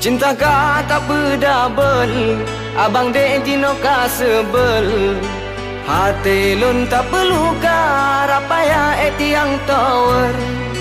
Cinta ka tak berdabel, abang dek jino ka sebel. Hati lun tak perlu ka rapaya etiang tower.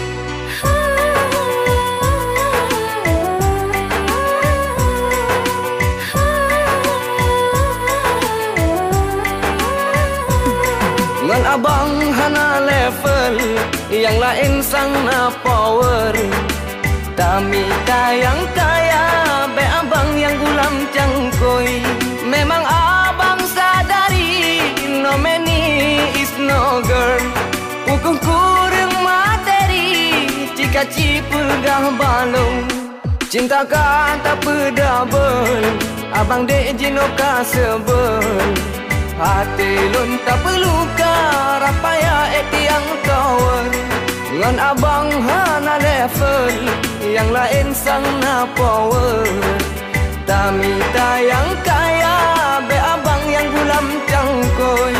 Ngan abang hana level, yang lain sang na power. Tami tayang kaya, be abang yang gulam cangkoi. Memang abang sadari, no many is no girl. Ukung kurang materi, jika cipul gah balong. Cinta ka tak berdabel, abang dek jino ka sebel. Hati lun tak perlu ka rapaya etiang tower. Ngan abang hana level, yang lain sang na power. Tami tayang kaya, be abang yang gulam cangkoi.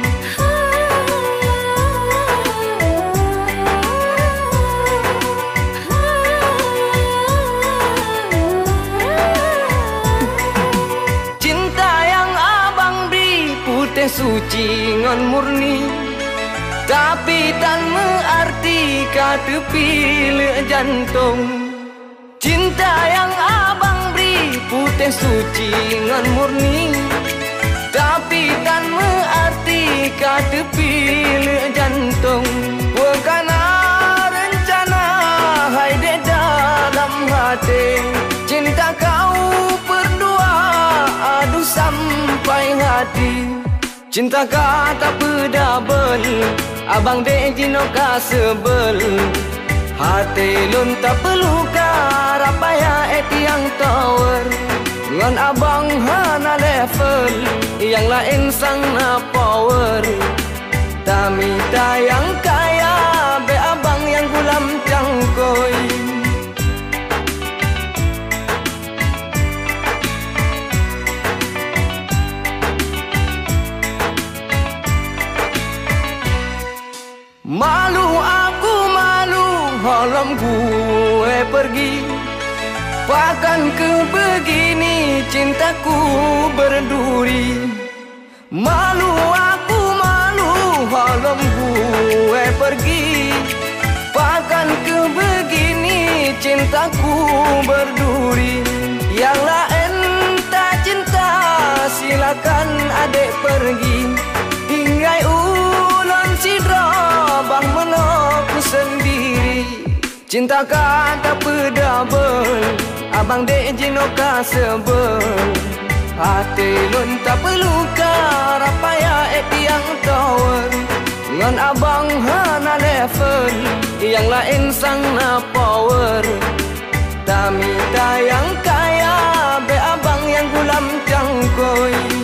Cinta yang abang beri putih suci ngan murni, tapi tan mengerti kata pilih jantung. Cinta yang abang beri putih suci ngan murni, tapi tan mengerti kata pilih jantung. Bukannya rencana hai de dalam hati, cinta kau berdua aduh sampai hati. Cinta ka tak berdabel, abang dek jino ka sebel. Hati lun tak perlu ka rapaya etiang tower. Ngan abang hana level, yang lain sang na power. Tami tayang kaya, be abang yang gulam cangkoi. Malu aku malu, halam gue pergi. Bahkan ke begini cintaku berduri. Malu aku malu, halam gue pergi. Bahkan ke begini cintaku berduri. Yang lain tak cinta, silakan adek pergi. Hinggai ulun sidra, bang menokku sendiri. Cinta ka tak berdabel, abang dek jino ka sebel. Hati lun tak perlu ka rapaya etiang tower. Ngan abang hana level, yang lain sang na power. Tami tayang kaya, be abang yang gulam cangkoi.